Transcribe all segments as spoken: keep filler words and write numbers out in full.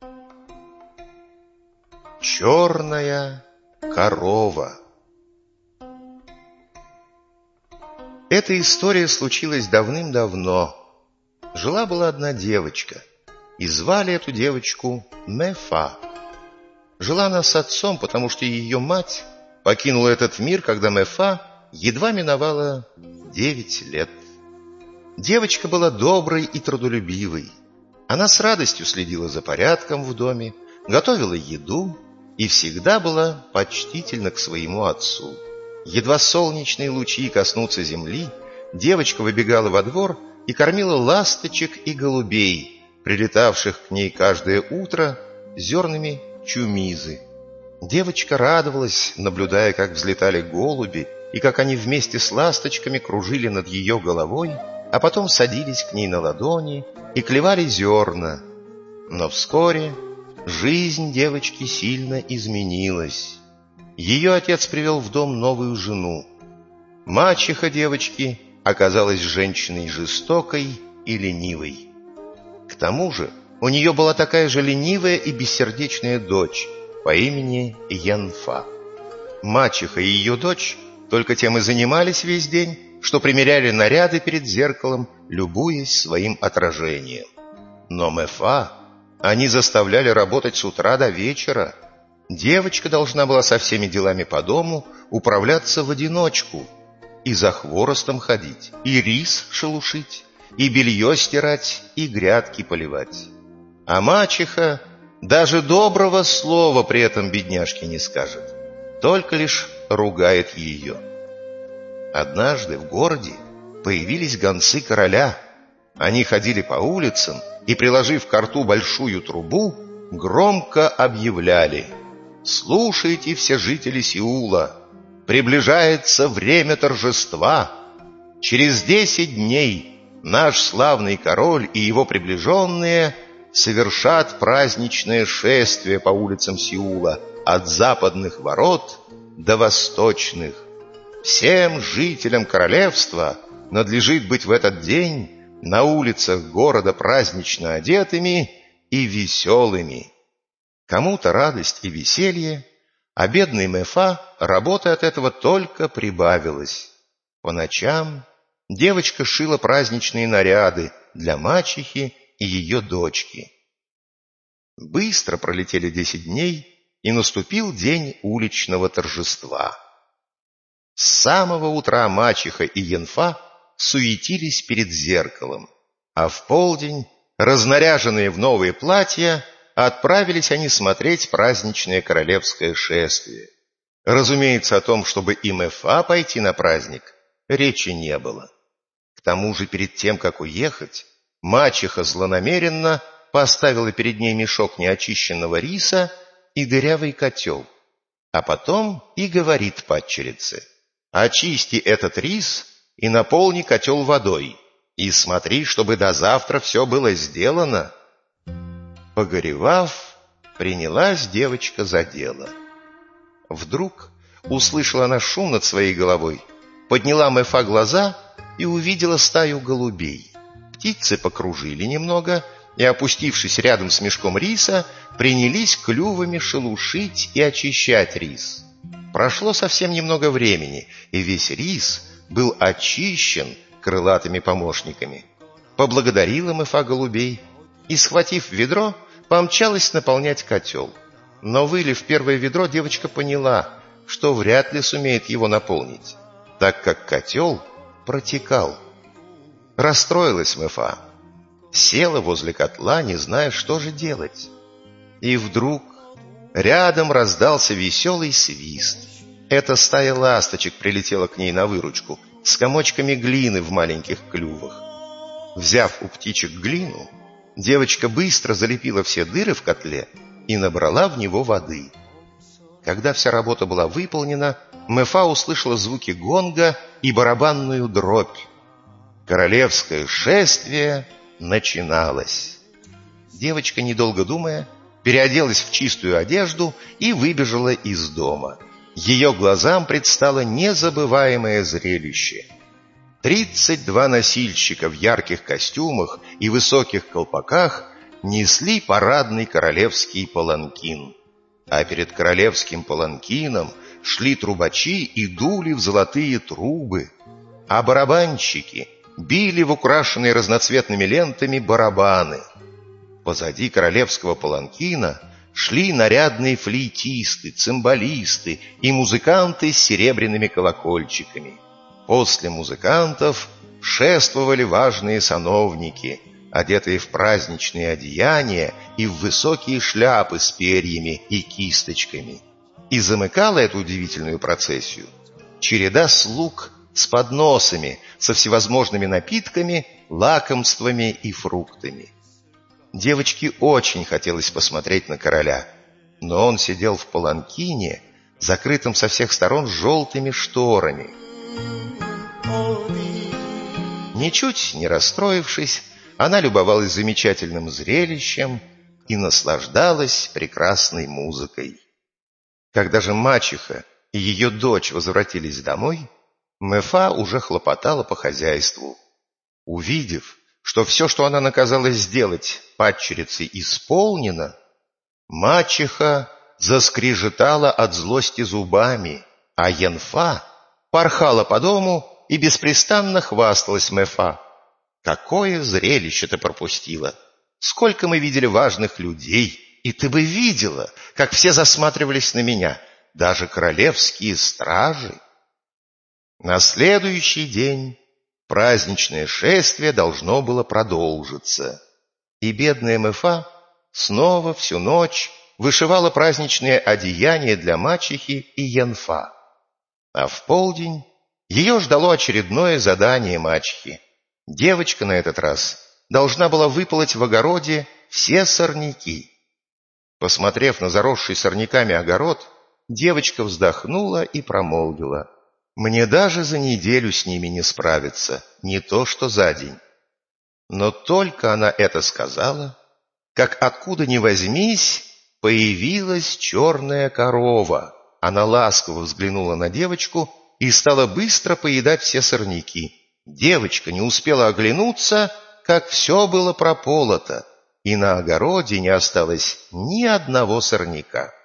Черная корова. Эта история случилась давным-давно. Жила-была одна девочка, и звали эту девочку Мефа. Жила она с отцом, потому что ее мать покинула этот мир, когда Мефа едва миновала девять лет. Девочка была доброй и трудолюбивой. Она с радостью следила за порядком в доме, готовила еду и всегда была почтительна к своему отцу. Едва солнечные лучи коснутся земли, девочка выбегала во двор и кормила ласточек и голубей, прилетавших к ней каждое утро зернами чумизы. Девочка радовалась, наблюдая, как взлетали голуби и как они вместе с ласточками кружили над ее головой, а потом садились к ней на ладони и клевали зерна. Но вскоре жизнь девочки сильно изменилась. Ее отец привел в дом новую жену. Мачеха девочки оказалась женщиной жестокой и ленивой. К тому же у нее была такая же ленивая и бессердечная дочь по имени Янфа. Мачеха и ее дочь только тем и занимались весь день, что примеряли наряды перед зеркалом, любуясь своим отражением. Но Мефа они заставляли работать с утра до вечера. Девочка должна была со всеми делами по дому управляться в одиночку, и за хворостом ходить, и рис шелушить, и белье стирать, и грядки поливать. А мачеха даже доброго слова при этом бедняжке не скажет, только лишь ругает ее. Однажды в городе появились гонцы короля. Они ходили по улицам и, приложив к рту большую трубу, громко объявляли: «Слушайте, все жители Сеула, приближается время торжества. Через десять дней наш славный король и его приближенные совершат праздничное шествие по улицам Сеула от западных ворот до восточных. Всем жителям королевства надлежит быть в этот день на улицах города празднично одетыми и веселыми». Кому-то радость и веселье, а бедной Мефа работы от этого только прибавилось. По ночам девочка шила праздничные наряды для мачехи и ее дочки. Быстро пролетели десять дней, и наступил день уличного торжества. С самого утра мачеха и Янфа суетились перед зеркалом, а в полдень, разнаряженные в новые платья, отправились они смотреть праздничное королевское шествие. Разумеется, о том, чтобы и Мефа пойти на праздник, речи не было. К тому же, перед тем, как уехать, мачеха злонамеренно поставила перед ней мешок неочищенного риса и дырявый котел, а потом и говорит падчерице: «Очисти этот рис и наполни котел водой, и смотри, чтобы до завтра все было сделано». Погоревав, принялась девочка за дело. Вдруг услышала она шум над своей головой, подняла Мефа глаза и увидела стаю голубей. Птицы покружили немного и, опустившись рядом с мешком риса, принялись клювами шелушить и очищать рис. Прошло совсем немного времени, и весь рис был очищен крылатыми помощниками. Поблагодарила Мефа голубей и, схватив ведро, помчалась наполнять котел. Но, вылив первое ведро, девочка поняла, что вряд ли сумеет его наполнить, так как котел протекал. Расстроилась Мефа, села возле котла, не зная, что же делать. И вдруг рядом раздался веселый свист. Эта стая ласточек прилетела к ней на выручку с комочками глины в маленьких клювах. Взяв у птичек глину, девочка быстро залепила все дыры в котле и набрала в него воды. Когда вся работа была выполнена, Мефа услышала звуки гонга и барабанную дробь. Королевское шествие начиналось. Девочка, недолго думая, переоделась в чистую одежду и выбежала из дома. Ее глазам предстало незабываемое зрелище. Тридцать два носильщика в ярких костюмах и высоких колпаках несли парадный королевский паланкин. А перед королевским паланкином шли трубачи и дули в золотые трубы, а барабанщики били в украшенные разноцветными лентами барабаны. Позади королевского паланкина шли нарядные флейтисты, цимбалисты и музыканты с серебряными колокольчиками. После музыкантов шествовали важные сановники, одетые в праздничные одеяния и в высокие шляпы с перьями и кисточками. И замыкала эту удивительную процессию череда слуг с подносами, со всевозможными напитками, лакомствами и фруктами. Девочке очень хотелось посмотреть на короля, но он сидел в паланкине, закрытым со всех сторон желтыми шторами. Ничуть не расстроившись, она любовалась замечательным зрелищем и наслаждалась прекрасной музыкой. Когда же мачеха и ее дочь возвратились домой, Мефа уже хлопотала по хозяйству. Увидев, что все, что она наказалась сделать падчерицей, исполнено, мачеха заскрежетала от злости зубами, а Янфа порхала по дому и беспрестанно хвасталась Мефа. «Какое зрелище ты пропустила! Сколько мы видели важных людей, и ты бы видела, как все засматривались на меня, даже королевские стражи!» На следующий день праздничное шествие должно было продолжиться, и бедная Мефа снова всю ночь вышивала праздничные одеяния для мачехи и Янфа. А в полдень ее ждало очередное задание мачехи. Девочка на этот раз должна была выполоть в огороде все сорняки. Посмотрев на заросший сорняками огород, девочка вздохнула и промолвила: «Мне даже за неделю с ними не справиться, не то что за день». Но только она это сказала, как откуда ни возьмись появилась черная корова. Она ласково взглянула на девочку и стала быстро поедать все сорняки. Девочка не успела оглянуться, как все было прополото, и на огороде не осталось ни одного сорняка.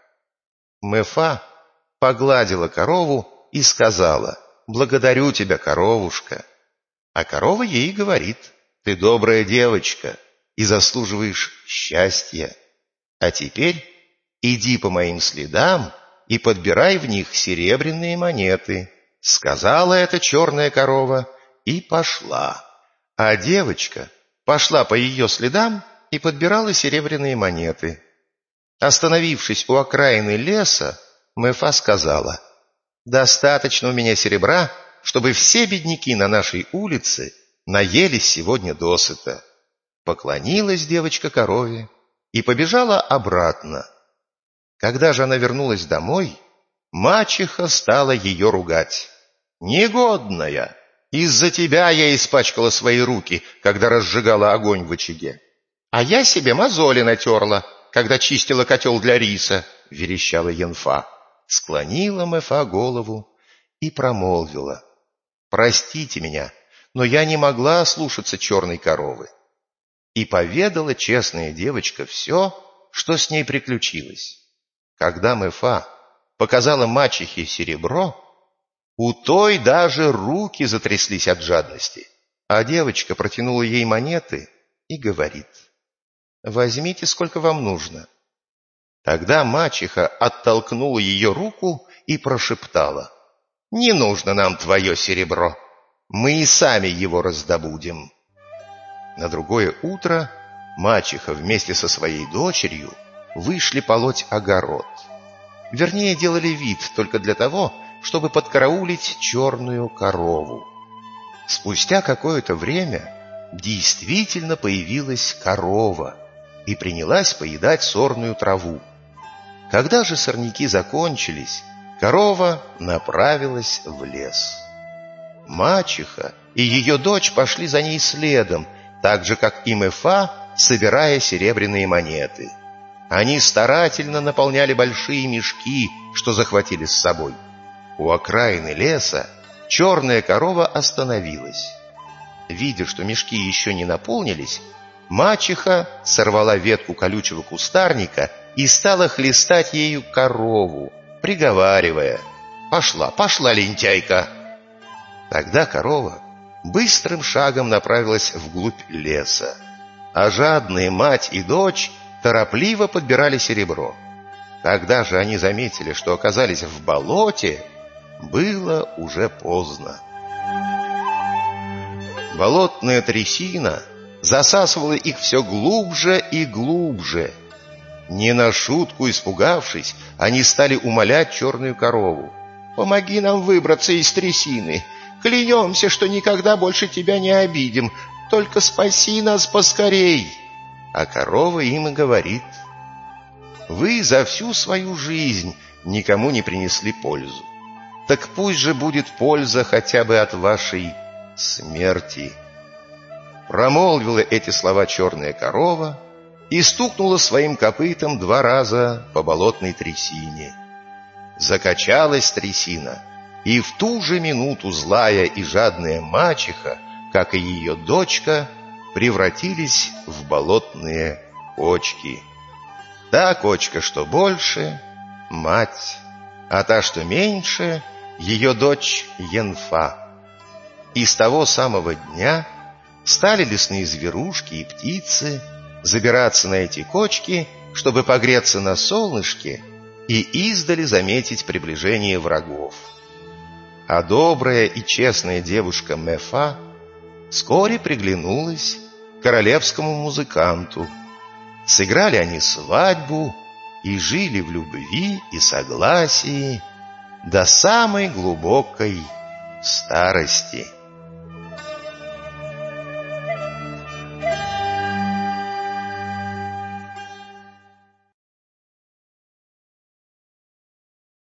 Мефа погладила корову и сказала: «Благодарю тебя, коровушка». А корова ей говорит: «Ты добрая девочка и заслуживаешь счастья. А теперь иди по моим следам и подбирай в них серебряные монеты». Сказала эта черная корова и пошла. А девочка пошла по ее следам и подбирала серебряные монеты. Остановившись у окраины леса, Мефа сказала: «Достаточно у меня серебра, чтобы все бедняки на нашей улице наелись сегодня досыта». Поклонилась девочка корове и побежала обратно. Когда же она вернулась домой, мачеха стала ее ругать: «Негодная! Из-за тебя я испачкала свои руки, когда разжигала огонь в очаге. А я себе мозоли натерла, когда чистила котел для риса», — верещала Янфа. Склонила Мефа голову и промолвила: «Простите меня, но я не могла слушаться черной коровы». И поведала честная девочка все, что с ней приключилось. Когда Мефа показала мачехе серебро, у той даже руки затряслись от жадности, а девочка протянула ей монеты и говорит: «Возьмите, сколько вам нужно». Тогда мачеха оттолкнула ее руку и прошептала: «Не нужно нам твое серебро, мы и сами его раздобудем». На другое утро мачеха вместе со своей дочерью вышли полоть огород. Вернее, делали вид только для того, чтобы подкараулить черную корову. Спустя какое-то время действительно появилась корова и принялась поедать сорную траву. Когда же сорняки закончились, корова направилась в лес. Мачеха и ее дочь пошли за ней следом, так же, как и Мефа, собирая серебряные монеты. Они старательно наполняли большие мешки, что захватили с собой. У окраины леса черная корова остановилась. Видя, что мешки еще не наполнились, Мачеха сорвала ветку колючего кустарника и стала хлестать ею корову, приговаривая: «Пошла, пошла, лентяйка!» Тогда корова быстрым шагом направилась вглубь леса, а жадные мать и дочь торопливо подбирали серебро. Когда же они заметили, что оказались в болоте, было уже поздно. Болотная трясина засасывала их все глубже и глубже. Не на шутку испугавшись, они стали умолять черную корову: «Помоги нам выбраться из трясины. Клянемся, что никогда больше тебя не обидим. Только спаси нас поскорей». А корова им и говорит: «Вы за всю свою жизнь никому не принесли пользу. Так пусть же будет польза хотя бы от вашей смерти». Промолвила эти слова черная корова и стукнула своим копытом два раза по болотной трясине. Закачалась трясина, и в ту же минуту злая и жадная мачеха, как и ее дочка, превратились в болотные кочки. Та кочка, что больше, — мать, а та, что меньше, — ее дочь Енфа. И с того самого дня стали лесные зверушки и птицы забираться на эти кочки, чтобы погреться на солнышке и издали заметить приближение врагов. А добрая и честная девушка Мефа вскоре приглянулась королевскому музыканту. Сыграли они свадьбу и жили в любви и согласии до самой глубокой старости.